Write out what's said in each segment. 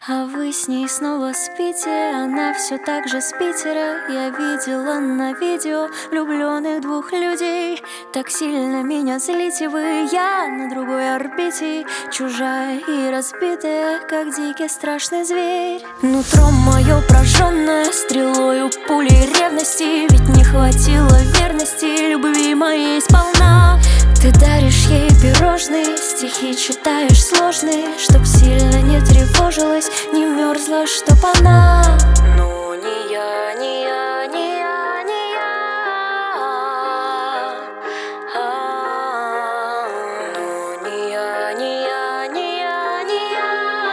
А вы с ней снова спите, она все так же с Питера. Я видела на видео влюбленных двух людей. Так сильно меня злите вы, я на другой орбите, чужая и разбитая, как дикий страшный зверь. Нутро мое прожженное стрелою пулей ревности, ведь не хватило верности любви моей сполна. Ты даришь ей пирожные, стихи читаешь сложные, чтоб сильно не тревожилась, не мерзла, чтоб она. Ну не я, не я, не я, не я. Ну не я, не я, не я, не я.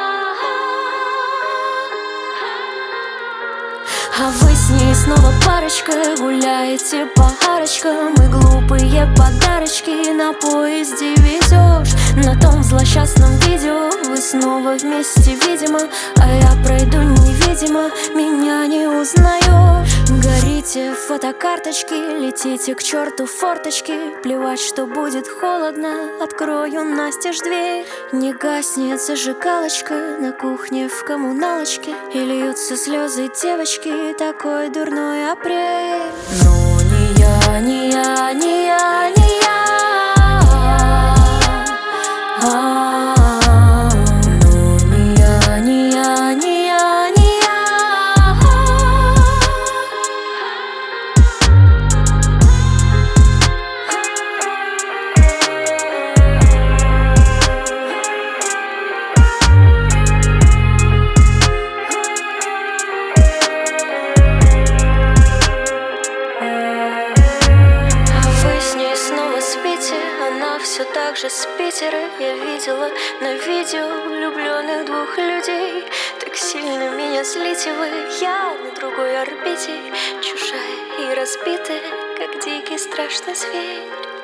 А вы с ней снова парочка, гуляете по арочкам, и глупые подарочки на поезде везешь. На том злосчастном видео вы снова вместе, видимо, а я пройду невидимо, меня не узнаешь. Горите фотокарточки, летите к черту форточки, плевать, что будет холодно, открою настежь дверь. Не гаснет зажигалочка на кухне в коммуналочке, и льются слезы девочки, такой дурной апрель. Ну не я, не я, не я, не я. Ну не я, не я, не я, не я. Она все так же с Питера. Я видела на видео влюбленных двух людей. Так сильно меня злите вы, я на другой орбите, чужая и разбитая, как дикий страшный зверь.